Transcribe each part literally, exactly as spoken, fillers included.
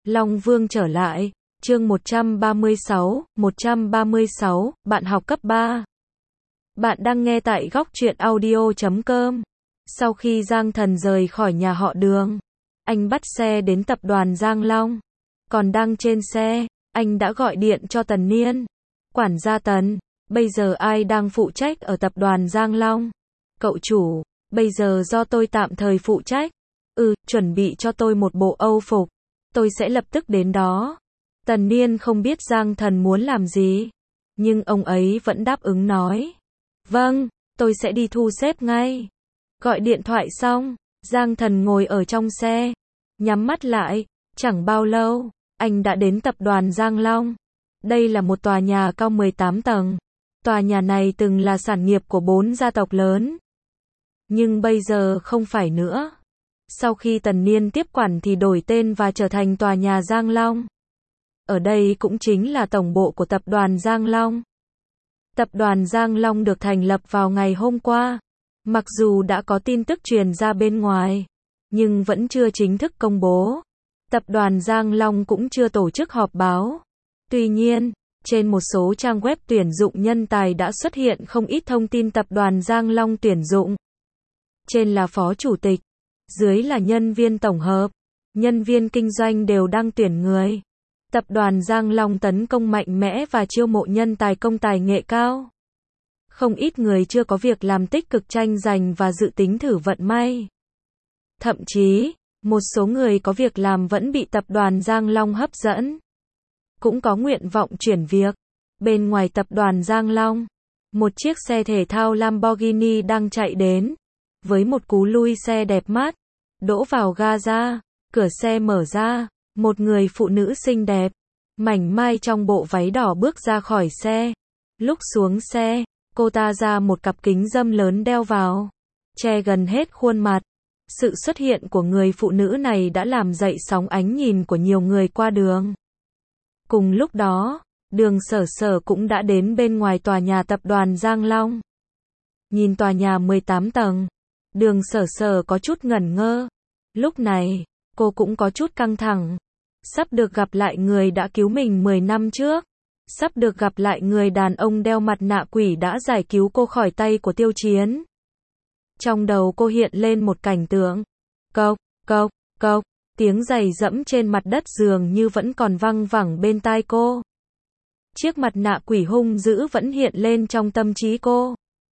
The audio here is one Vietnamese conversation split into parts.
Long Vương trở lại, chương một trăm ba mươi sáu, một trăm ba mươi sáu, bạn học cấp ba. Bạn đang nghe tại góc truyện audio chấm com. Sau khi Giang Thần rời khỏi nhà họ Đường, anh bắt xe đến tập đoàn Giang Long. Còn đang trên xe, anh đã gọi điện cho Tần Niên. Quản gia Tần, bây giờ ai đang phụ trách ở tập đoàn Giang Long? Cậu chủ, bây giờ do tôi tạm thời phụ trách. Ừ, chuẩn bị cho tôi một bộ Âu phục. Tôi sẽ lập tức đến đó. Tần Niên không biết Giang Thần muốn làm gì, nhưng ông ấy vẫn đáp ứng nói. Vâng, tôi sẽ đi thu xếp ngay. Gọi điện thoại xong, Giang Thần ngồi ở trong xe, nhắm mắt lại. Chẳng bao lâu, anh đã đến tập đoàn Giang Long. Đây là một tòa nhà cao mười tám tầng. Tòa nhà này từng là sản nghiệp của bốn gia tộc lớn, nhưng bây giờ không phải nữa. Sau khi Tần Niên tiếp quản thì đổi tên và trở thành tòa nhà Giang Long. Ở đây cũng chính là tổng bộ của tập đoàn Giang Long. Tập đoàn Giang Long được thành lập vào ngày hôm qua. Mặc dù đã có tin tức truyền ra bên ngoài, nhưng vẫn chưa chính thức công bố. Tập đoàn Giang Long cũng chưa tổ chức họp báo. Tuy nhiên, trên một số trang web tuyển dụng nhân tài đã xuất hiện không ít thông tin tập đoàn Giang Long tuyển dụng. Trên là phó chủ tịch, dưới là nhân viên tổng hợp, nhân viên kinh doanh đều đang tuyển người. Tập đoàn Giang Long tấn công mạnh mẽ và chiêu mộ nhân tài công tài nghệ cao. Không ít người chưa có việc làm tích cực tranh giành và dự tính thử vận may. Thậm chí, một số người có việc làm vẫn bị tập đoàn Giang Long hấp dẫn. Cũng có nguyện vọng chuyển việc. Bên ngoài tập đoàn Giang Long, một chiếc xe thể thao Lamborghini đang chạy đến. Với một cú lui xe đẹp mắt, đỗ vào ga-ra, cửa xe mở ra, một người phụ nữ xinh đẹp, mảnh mai trong bộ váy đỏ bước ra khỏi xe. Lúc xuống xe, cô ta ra một cặp kính râm lớn đeo vào, che gần hết khuôn mặt. Sự xuất hiện của người phụ nữ này đã làm dậy sóng ánh nhìn của nhiều người qua đường. Cùng lúc đó, Đường Sở Sở cũng đã đến bên ngoài tòa nhà tập đoàn Giang Long. Nhìn tòa nhà mười tám tầng, Đường Sở Sở có chút ngẩn ngơ. Lúc này, cô cũng có chút căng thẳng. Sắp được gặp lại người đã cứu mình mười năm trước. Sắp được gặp lại người đàn ông đeo mặt nạ quỷ đã giải cứu cô khỏi tay của Tiêu Chiến. Trong đầu cô hiện lên một cảnh tượng. Cộc, cộc, cộc, tiếng giày giẫm trên mặt đất dường như vẫn còn văng vẳng bên tai cô. Chiếc mặt nạ quỷ hung dữ vẫn hiện lên trong tâm trí cô.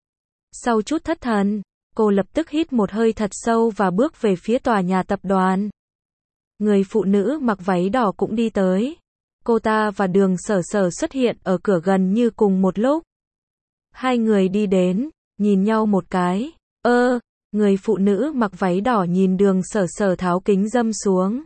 Sau chút thất thần, cô lập tức hít một hơi thật sâu và bước về phía tòa nhà tập đoàn. Người phụ nữ mặc váy đỏ cũng đi tới. Cô ta và Đường Sở Sở xuất hiện ở cửa gần như cùng một lúc. Hai người đi đến, nhìn nhau một cái. Ơ, người phụ nữ mặc váy đỏ nhìn Đường Sở Sở tháo kính râm xuống.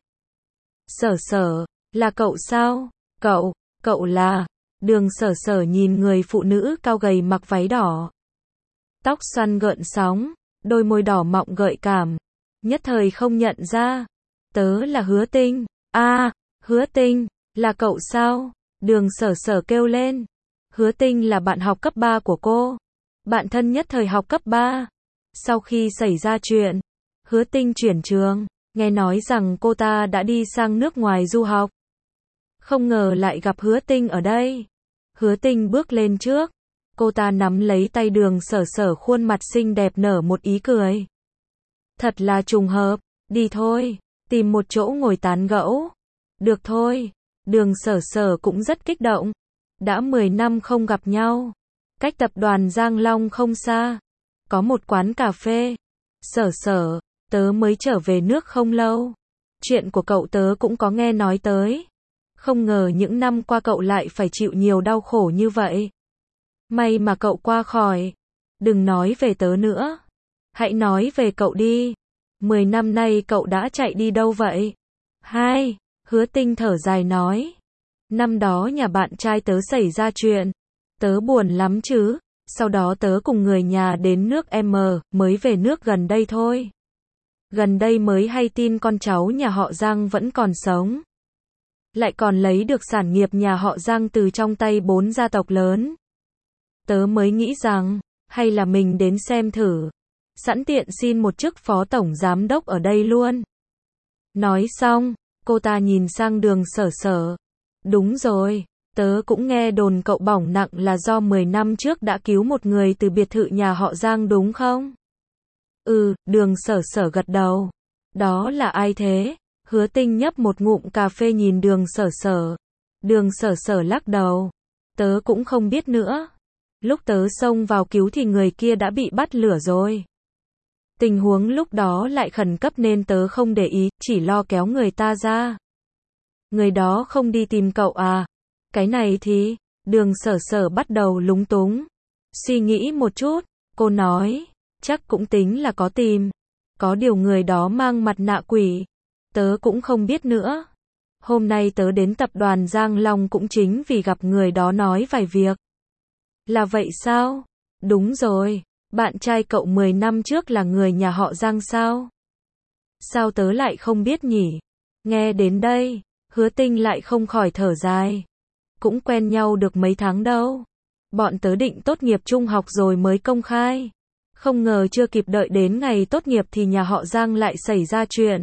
Sở Sở, là cậu sao? Cậu, cậu là... Đường Sở Sở nhìn người phụ nữ cao gầy mặc váy đỏ. Tóc xoăn gợn sóng, đôi môi đỏ mọng gợi cảm. Nhất thời không nhận ra. Tớ là Hứa Tinh. A, à, Hứa Tinh, là cậu sao? Đường Sở Sở kêu lên. Hứa Tinh là bạn học cấp ba của cô. Bạn thân nhất thời học cấp ba. Sau khi xảy ra chuyện, Hứa Tinh chuyển trường, nghe nói rằng cô ta đã đi sang nước ngoài du học. Không ngờ lại gặp Hứa Tinh ở đây. Hứa Tinh bước lên trước. Cô ta nắm lấy tay Đường Sở Sở, khuôn mặt xinh đẹp nở một ý cười. Thật là trùng hợp, đi thôi, tìm một chỗ ngồi tán gẫu. Được thôi, Đường Sở Sở cũng rất kích động. Đã mười năm không gặp nhau. Cách tập đoàn Giang Long không xa, có một quán cà phê. Sở Sở, tớ mới trở về nước không lâu. Chuyện của cậu tớ cũng có nghe nói tới. Không ngờ những năm qua cậu lại phải chịu nhiều đau khổ như vậy. May mà cậu qua khỏi. Đừng nói về tớ nữa. Hãy nói về cậu đi. Mười năm nay cậu đã chạy đi đâu vậy? Hai, Hứa Tinh thở dài nói. Năm đó nhà bạn trai tớ xảy ra chuyện. Tớ buồn lắm chứ. Sau đó tớ cùng người nhà đến nước M, mới về nước gần đây thôi. Gần đây mới hay tin con cháu nhà họ Giang vẫn còn sống. Lại còn lấy được sản nghiệp nhà họ Giang từ trong tay bốn gia tộc lớn. Tớ mới nghĩ rằng, hay là mình đến xem thử. Sẵn tiện xin một chức phó tổng giám đốc ở đây luôn. Nói xong, Cô ta nhìn sang Đường Sở Sở. Đúng rồi, tớ cũng nghe đồn cậu bỏng nặng là do mười năm trước đã cứu một người từ biệt thự nhà họ Giang đúng không? Ừ, Đường Sở Sở gật đầu. Đó là ai thế? Hứa Tinh nhấp một ngụm cà phê nhìn Đường Sở Sở. Đường Sở Sở lắc đầu. Tớ cũng không biết nữa. Lúc tớ xông vào cứu thì người kia đã bị bắt lửa rồi. Tình huống lúc đó lại khẩn cấp nên tớ không để ý, chỉ lo kéo người ta ra. Người đó không đi tìm cậu à? Cái này thì, Đường Sở Sở bắt đầu lúng túng. Suy nghĩ một chút, cô nói, chắc cũng tính là có tìm. Có điều người đó mang mặt nạ quỷ. Tớ cũng không biết nữa. Hôm nay tớ đến tập đoàn Giang Long cũng chính vì gặp người đó nói vài việc. Là vậy sao? Đúng rồi, bạn trai cậu mười năm trước là người nhà họ Giang sao? Sao tớ lại không biết nhỉ? Nghe đến đây, Hứa Tinh lại không khỏi thở dài. Cũng quen nhau được mấy tháng đâu. Bọn tớ định tốt nghiệp trung học rồi mới công khai. Không ngờ chưa kịp đợi đến ngày tốt nghiệp thì nhà họ Giang lại xảy ra chuyện.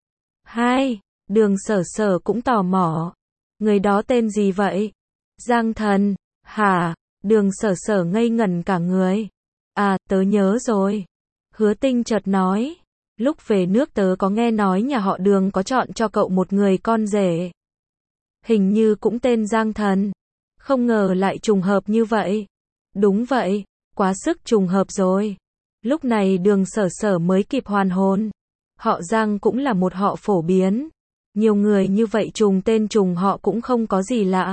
Hai, Đường Sở Sở cũng tò mò. Người đó tên gì vậy? Giang Thần, hả? Đường Sở Sở ngây ngẩn cả người. À, tớ nhớ rồi. Hứa Tinh chợt nói. Lúc về nước tớ có nghe nói nhà họ Đường có chọn cho cậu một người con rể. Hình như cũng tên Giang Thần. Không ngờ lại trùng hợp như vậy. Đúng vậy, quá sức trùng hợp rồi. Lúc này Đường Sở Sở mới kịp hoàn hồn. Họ Giang cũng là một họ phổ biến. Nhiều người như vậy trùng tên trùng họ cũng không có gì lạ.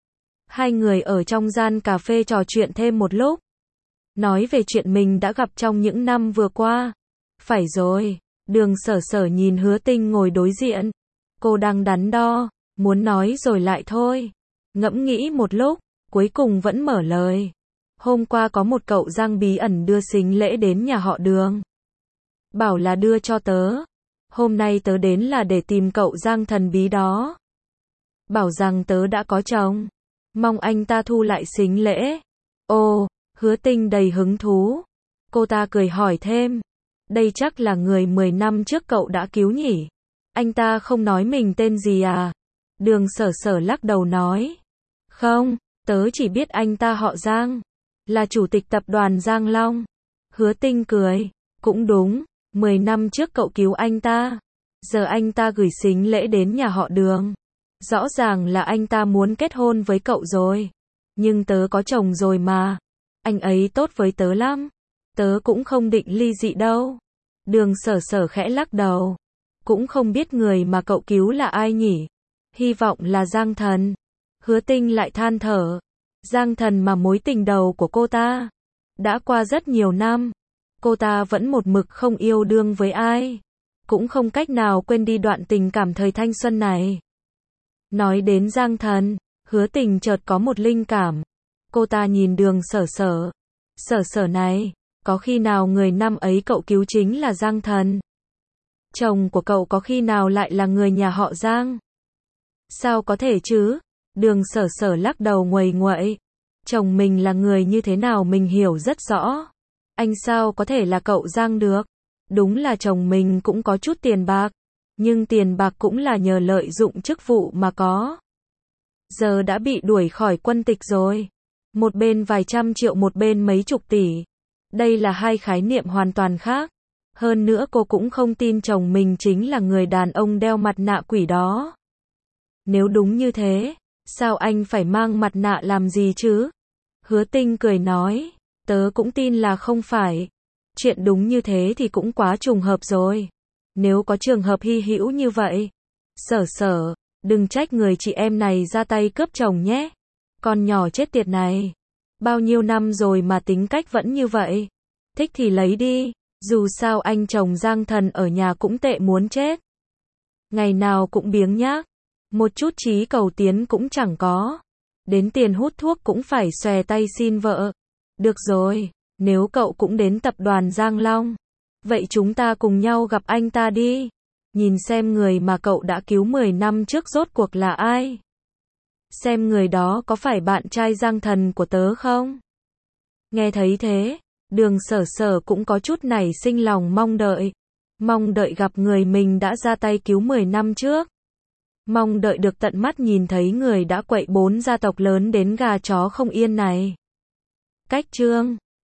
Hai người ở trong gian cà phê trò chuyện thêm một lúc. Nói về chuyện mình đã gặp trong những năm vừa qua. Phải rồi, Đường Sở Sở nhìn Hứa Tinh ngồi đối diện. Cô đang đắn đo, muốn nói rồi lại thôi. Ngẫm nghĩ một lúc, cuối cùng vẫn mở lời. Hôm qua có một cậu Giang bí ẩn đưa sính lễ đến nhà họ Đường. Bảo là đưa cho tớ. Hôm nay tớ đến là để tìm cậu Giang thần bí đó. Bảo rằng tớ đã có chồng. Mong anh ta thu lại sính lễ. Ồ, Hứa Tinh đầy hứng thú. Cô ta cười hỏi thêm. Đây chắc là người mười năm trước cậu đã cứu nhỉ? Anh ta không nói mình tên gì à? Đường Sở Sở lắc đầu nói. Không, tớ chỉ biết anh ta họ Giang. Là chủ tịch tập đoàn Giang Long. Hứa Tinh cười. Cũng đúng, mười năm trước cậu cứu anh ta. Giờ anh ta gửi sính lễ đến nhà họ Đường. Rõ ràng là anh ta muốn kết hôn với cậu rồi. Nhưng tớ có chồng rồi mà. Anh ấy tốt với tớ lắm. Tớ cũng không định ly dị đâu. Đường Sở Sở khẽ lắc đầu. Cũng không biết người mà cậu cứu là ai nhỉ? Hy vọng là Giang Thần. Hứa Tinh lại than thở. Giang Thần mà mối tình đầu của cô ta. Đã qua rất nhiều năm. Cô ta vẫn một mực không yêu đương với ai. Cũng không cách nào quên đi đoạn tình cảm thời thanh xuân này. Nói đến Giang Thần, Hứa Tình chợt có một linh cảm. Cô ta nhìn Đường Sở Sở. Sở Sở này, có khi nào người năm ấy cậu cứu chính là Giang Thần? Chồng của cậu có khi nào lại là người nhà họ Giang? Sao có thể chứ? Đường Sở Sở lắc đầu nguầy nguậy. Chồng mình là người như thế nào mình hiểu rất rõ. Anh sao có thể là cậu Giang được? Đúng là chồng mình cũng có chút tiền bạc. Nhưng tiền bạc cũng là nhờ lợi dụng chức vụ mà có. Giờ đã bị đuổi khỏi quân tịch rồi. Một bên vài trăm triệu một bên mấy chục tỷ. Đây là hai khái niệm hoàn toàn khác. Hơn nữa cô cũng không tin chồng mình chính là người đàn ông đeo mặt nạ quỷ đó. Nếu đúng như thế, sao anh phải mang mặt nạ làm gì chứ? Hứa Tinh cười nói, tớ cũng tin là không phải. Chuyện đúng như thế thì cũng quá trùng hợp rồi. Nếu có trường hợp hy hữu như vậy. Sở Sở, đừng trách người chị em này ra tay cướp chồng nhé. Con nhỏ chết tiệt này. Bao nhiêu năm rồi mà tính cách vẫn như vậy. Thích thì lấy đi. Dù sao anh chồng Giang Thần ở nhà cũng tệ muốn chết. Ngày nào cũng biếng nhác. Một chút chí cầu tiến cũng chẳng có. Đến tiền hút thuốc cũng phải xòe tay xin vợ. Được rồi, nếu cậu cũng đến tập đoàn Giang Long. Vậy chúng ta cùng nhau gặp anh ta đi. Nhìn xem người mà cậu đã cứu mười năm trước rốt cuộc là ai. Xem người đó có phải bạn trai Giang Thần của tớ không? Nghe thấy thế, Đường Sở Sở cũng có chút nảy sinh lòng mong đợi. Mong đợi gặp người mình đã ra tay cứu mười năm trước. Mong đợi được tận mắt nhìn thấy người đã quậy bốn gia tộc lớn đến gà chó không yên này. Cách chương